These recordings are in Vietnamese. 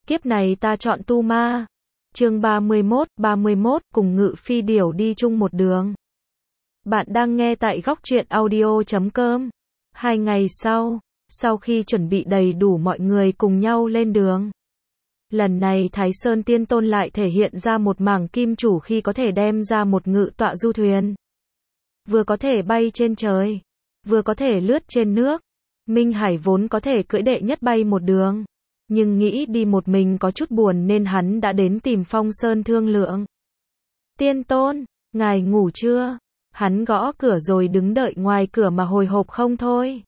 Kiếp này ta chọn tu ma. Chương 31, cùng Ngự Phi Điểu đi chung một đường. Bạn đang nghe tại góc truyện audio.com. 2 ngày sau khi chuẩn bị đầy đủ mọi người cùng nhau lên đường. Lần này Thái Sơn Tiên Tôn lại thể hiện ra một mảng kim chủ khi có thể đem ra một ngự tọa du thuyền. Vừa có thể bay trên trời, vừa có thể lướt trên nước. Minh Hải vốn có thể cưỡi đệ nhất bay một đường, nhưng nghĩ đi một mình có chút buồn nên hắn đã đến tìm Phong Sơn thương lượng. Tiên Tôn, ngài ngủ chưa? Hắn gõ cửa rồi đứng đợi ngoài cửa mà hồi hộp không thôi.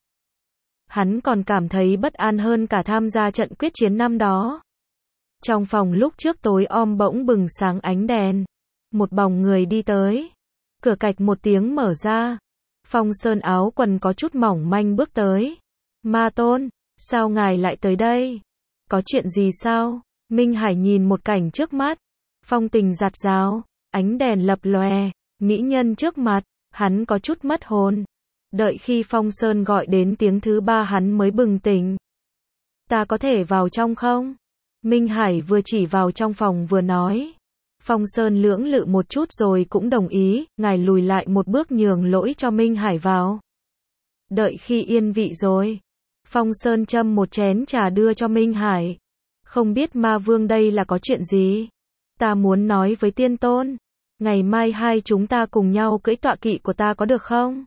Hắn còn cảm thấy bất an hơn cả tham gia trận quyết chiến năm đó. Trong phòng lúc trước tối om bỗng bừng sáng ánh đèn. Một bóng người đi tới. Cửa cạch một tiếng mở ra. Phong Sơn áo quần có chút mỏng manh bước tới. Ma Tôn, sao ngài lại tới đây? Có chuyện gì sao? Minh Hải nhìn một cảnh trước mắt. Phong tình rạt rào, ánh đèn lập lòe, mỹ nhân trước mặt, hắn có chút mất hồn. Đợi khi Phong Sơn gọi đến tiếng thứ 3 hắn mới bừng tỉnh. Ta có thể vào trong không? Minh Hải vừa chỉ vào trong phòng vừa nói. Phong Sơn lưỡng lự một chút rồi cũng đồng ý, ngài lùi lại một bước nhường lỗi cho Minh Hải vào. Đợi khi yên vị rồi, Phong Sơn châm một chén trà đưa cho Minh Hải. Không biết ma vương đây là có chuyện gì? Ta muốn nói với Tiên Tôn. Ngày mai hai chúng ta cùng nhau cưỡi tọa kỵ của ta có được không?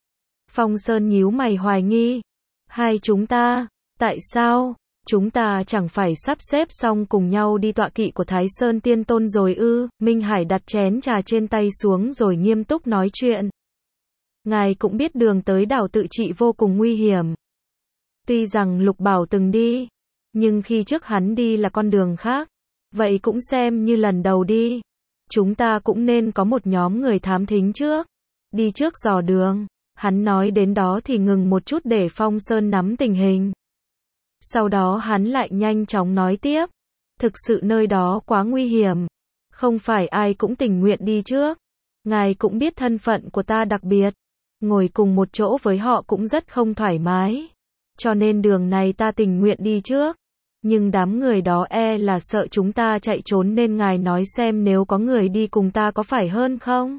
Phong Sơn nhíu mày hoài nghi. Hai chúng ta? Tại sao? Chúng ta chẳng phải sắp xếp xong cùng nhau đi tọa kỵ của Thái Sơn Tiên Tôn rồi ư? Minh Hải đặt chén trà trên tay xuống rồi nghiêm túc nói chuyện. Ngài cũng biết đường tới đảo Tự Trị vô cùng nguy hiểm. Tuy rằng Lục Bảo từng đi, nhưng khi trước hắn đi là con đường khác. Vậy cũng xem như lần đầu đi. Chúng ta cũng nên có một nhóm người thám thính trước. Đi trước dò đường. Hắn nói đến đó thì ngừng một chút để Phong Sơn nắm tình hình. Sau đó hắn lại nhanh chóng nói tiếp. Thực sự nơi đó quá nguy hiểm. Không phải ai cũng tình nguyện đi trước. Ngài cũng biết thân phận của ta đặc biệt. Ngồi cùng một chỗ với họ cũng rất không thoải mái. Cho nên đường này ta tình nguyện đi trước. Nhưng đám người đó là sợ chúng ta chạy trốn nên ngài nói xem nếu có người đi cùng ta có phải hơn không?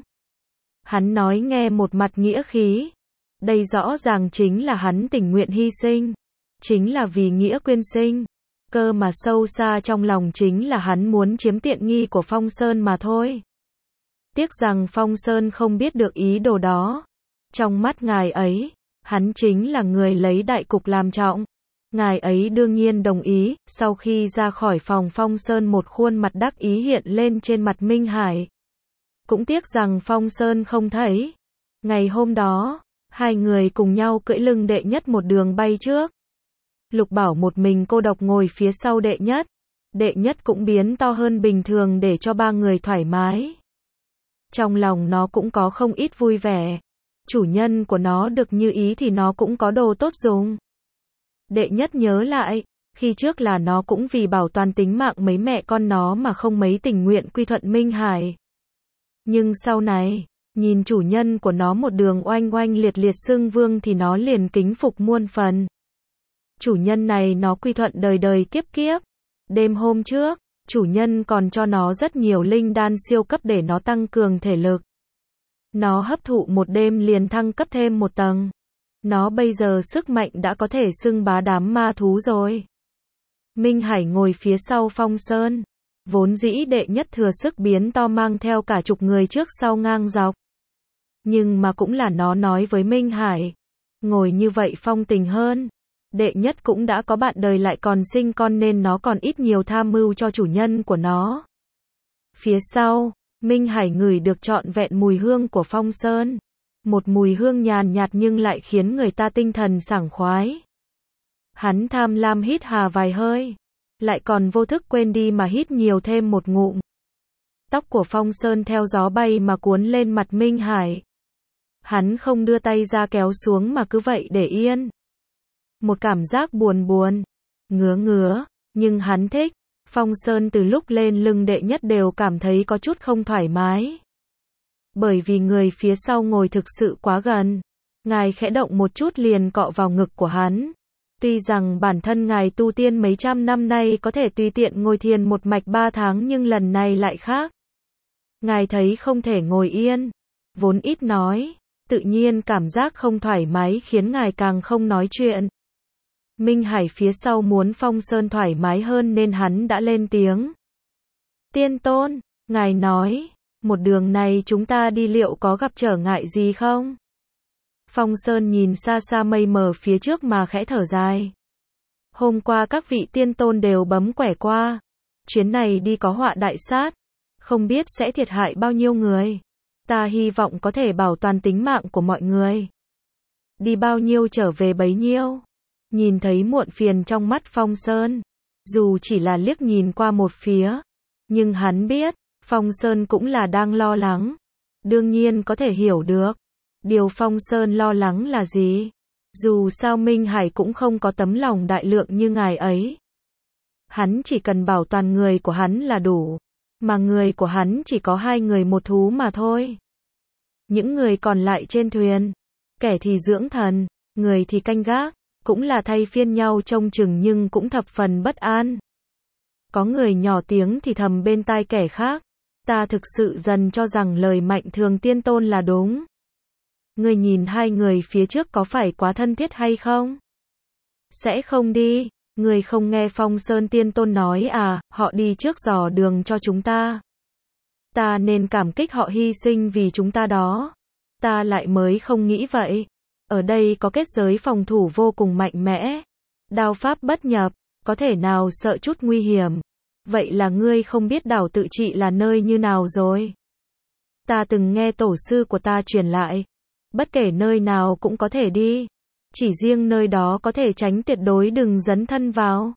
Hắn nói nghe một mặt nghĩa khí. Đây rõ ràng chính là hắn tình nguyện hy sinh. Chính là vì nghĩa quyên sinh. Cơ mà sâu xa trong lòng chính là hắn muốn chiếm tiện nghi của Phong Sơn mà thôi. Tiếc rằng Phong Sơn không biết được ý đồ đó. Trong mắt ngài ấy, hắn chính là người lấy đại cục làm trọng. Ngài ấy đương nhiên đồng ý. Sau khi ra khỏi phòng Phong Sơn một khuôn mặt đắc ý hiện lên trên mặt Minh Hải. Cũng tiếc rằng Phong Sơn không thấy. Ngày hôm đó, hai người cùng nhau cưỡi lưng đệ nhất một đường bay trước. Lục Bảo một mình cô độc ngồi phía sau đệ nhất. Đệ nhất cũng biến to hơn bình thường để cho ba người thoải mái. Trong lòng nó cũng có không ít vui vẻ. Chủ nhân của nó được như ý thì nó cũng có đồ tốt dùng. Đệ nhất nhớ lại, khi trước là nó cũng vì bảo toàn tính mạng mấy mẹ con nó mà không mấy tình nguyện quy thuận Minh Hải. Nhưng sau này, nhìn chủ nhân của nó một đường oanh oanh liệt liệt xưng vương thì nó liền kính phục muôn phần. Chủ nhân này nó quy thuận đời đời kiếp kiếp. Đêm hôm trước, chủ nhân còn cho nó rất nhiều linh đan siêu cấp để nó tăng cường thể lực. Nó hấp thụ một đêm liền thăng cấp thêm một tầng. Nó bây giờ sức mạnh đã có thể xưng bá đám ma thú rồi. Minh Hải ngồi phía sau Phong Sơn. Vốn dĩ đệ nhất thừa sức biến to mang theo cả chục người trước sau ngang dọc. Nhưng mà cũng là nó nói với Minh Hải. Ngồi như vậy phong tình hơn. Đệ nhất cũng đã có bạn đời lại còn sinh con nên nó còn ít nhiều tham mưu cho chủ nhân của nó. Phía sau, Minh Hải ngửi được trọn vẹn mùi hương của Phong Sơn. Một mùi hương nhàn nhạt nhưng lại khiến người ta tinh thần sảng khoái. Hắn tham lam hít hà vài hơi. Lại còn vô thức quên đi mà hít nhiều thêm một ngụm. Tóc của Phong Sơn theo gió bay mà cuốn lên mặt Minh Hải. Hắn không đưa tay ra kéo xuống mà cứ vậy để yên. Một cảm giác buồn buồn, ngứa, nhưng hắn thích. Phong Sơn từ lúc lên lưng đệ nhất đều cảm thấy có chút không thoải mái. Bởi vì người phía sau ngồi thực sự quá gần. Ngài khẽ động một chút liền cọ vào ngực của hắn. Tuy rằng bản thân ngài tu tiên mấy trăm năm nay có thể tùy tiện ngồi thiền một mạch 3 tháng nhưng lần này lại khác. Ngài thấy không thể ngồi yên, vốn ít nói, tự nhiên cảm giác không thoải mái khiến ngài càng không nói chuyện. Minh Hải phía sau muốn Phong Sơn thoải mái hơn nên hắn đã lên tiếng. Tiên tôn, ngài nói, một đường này chúng ta đi liệu có gặp trở ngại gì không? Phong Sơn nhìn xa xa mây mờ phía trước mà khẽ thở dài. Hôm qua các vị tiên tôn đều bấm quẻ qua. Chuyến này đi có họa đại sát. Không biết sẽ thiệt hại bao nhiêu người. Ta hy vọng có thể bảo toàn tính mạng của mọi người. Đi bao nhiêu trở về bấy nhiêu. Nhìn thấy muộn phiền trong mắt Phong Sơn. Dù chỉ là liếc nhìn qua một phía. Nhưng hắn biết, Phong Sơn cũng là đang lo lắng. Đương nhiên có thể hiểu được. Điều Phong Sơn lo lắng là gì? Dù sao Minh Hải cũng không có tấm lòng đại lượng như ngài ấy. Hắn chỉ cần bảo toàn người của hắn là đủ. Mà người của hắn chỉ có 2 người một thú mà thôi. Những người còn lại trên thuyền, kẻ thì dưỡng thần, người thì canh gác, cũng là thay phiên nhau trông chừng nhưng cũng thập phần bất an. Có người nhỏ tiếng thì thầm bên tai kẻ khác. Ta thực sự dần cho rằng lời Mạnh Thường tiên tôn là đúng. Ngươi nhìn 2 người phía trước có phải quá thân thiết hay không? Sẽ không đi, ngươi không nghe Phong Sơn tiên tôn nói à, họ đi trước dò đường cho chúng ta. Ta nên cảm kích họ hy sinh vì chúng ta đó. Ta lại mới không nghĩ vậy. Ở đây có kết giới phòng thủ vô cùng mạnh mẽ. Đao pháp bất nhập, có thể nào sợ chút nguy hiểm. Vậy là ngươi không biết đảo tự trị là nơi như nào rồi. Ta từng nghe tổ sư của ta truyền lại. Bất kể nơi nào cũng có thể đi. Chỉ riêng nơi đó có thể tránh tuyệt đối đừng dấn thân vào.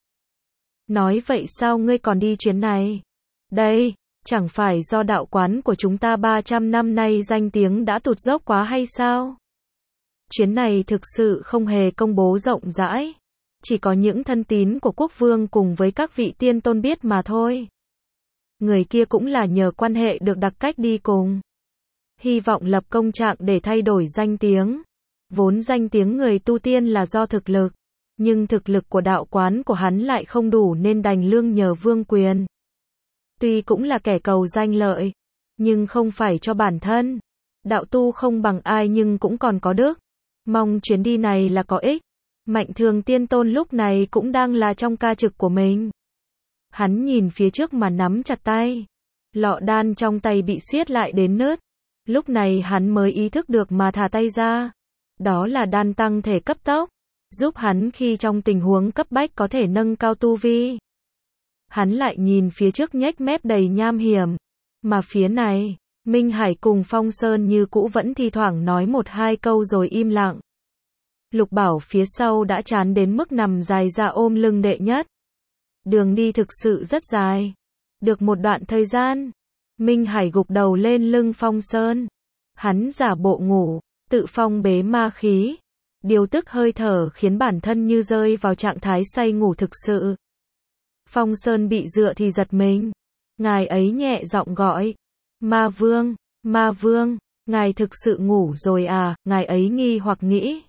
Nói vậy sao ngươi còn đi chuyến này? Đây, chẳng phải do đạo quán của chúng ta 300 năm nay danh tiếng đã tụt dốc quá hay sao? Chuyến này thực sự không hề công bố rộng rãi. Chỉ có những thân tín của quốc vương cùng với các vị tiên tôn biết mà thôi. Người kia cũng là nhờ quan hệ được đặc cách đi cùng. Hy vọng lập công trạng để thay đổi danh tiếng. Vốn danh tiếng người tu tiên là do thực lực. Nhưng thực lực của đạo quán của hắn lại không đủ nên đành lương nhờ vương quyền. Tuy cũng là kẻ cầu danh lợi. Nhưng không phải cho bản thân. Đạo tu không bằng ai nhưng cũng còn có đức. Mong chuyến đi này là có ích. Mạnh Thường tiên tôn lúc này cũng đang là trong ca trực của mình. Hắn nhìn phía trước mà nắm chặt tay. Lọ đan trong tay bị siết lại đến nứt. Lúc này hắn mới ý thức được mà thả tay ra. Đó là đan tăng thể cấp tốc. Giúp hắn khi trong tình huống cấp bách có thể nâng cao tu vi. Hắn lại nhìn phía trước nhếch mép đầy nham hiểm. Mà phía này, Minh Hải cùng Phong Sơn như cũ vẫn thi thoảng nói 1-2 câu rồi im lặng. Lục Bảo phía sau đã chán đến mức nằm dài ra ôm lưng đệ nhất. Đường đi thực sự rất dài. Được một đoạn thời gian, Minh Hải gục đầu lên lưng Phong Sơn. Hắn giả bộ ngủ, tự phong bế ma khí. Điều tức hơi thở khiến bản thân như rơi vào trạng thái say ngủ thực sự. Phong Sơn bị dựa thì giật mình. Ngài ấy nhẹ giọng gọi. Ma Vương, ngài thực sự ngủ rồi à, ngài ấy nghi hoặc nghĩ.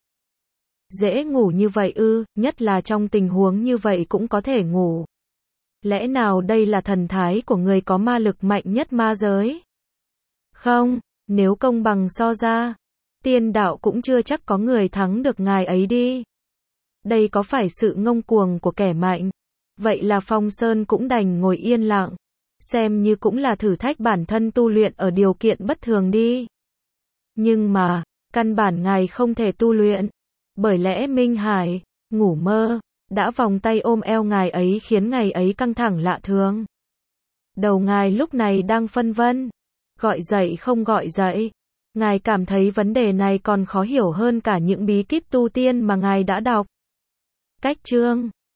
Dễ ngủ như vậy ư, nhất là trong tình huống như vậy cũng có thể ngủ. Lẽ nào đây là thần thái của người có ma lực mạnh nhất ma giới? Không, nếu công bằng so ra, tiên đạo cũng chưa chắc có người thắng được ngài ấy đi. Đây có phải sự ngông cuồng của kẻ mạnh? Vậy là Phong Sơn cũng đành ngồi yên lặng. Xem như cũng là thử thách bản thân tu luyện ở điều kiện bất thường đi. Nhưng mà, căn bản ngài không thể tu luyện. Bởi lẽ Minh Hải, ngủ mơ, đã vòng tay ôm eo ngài ấy khiến ngài ấy căng thẳng lạ thường. Đầu ngài lúc này đang phân vân. Gọi dậy không gọi dậy. Ngài cảm thấy vấn đề này còn khó hiểu hơn cả những bí kíp tu tiên mà ngài đã đọc. Cách chương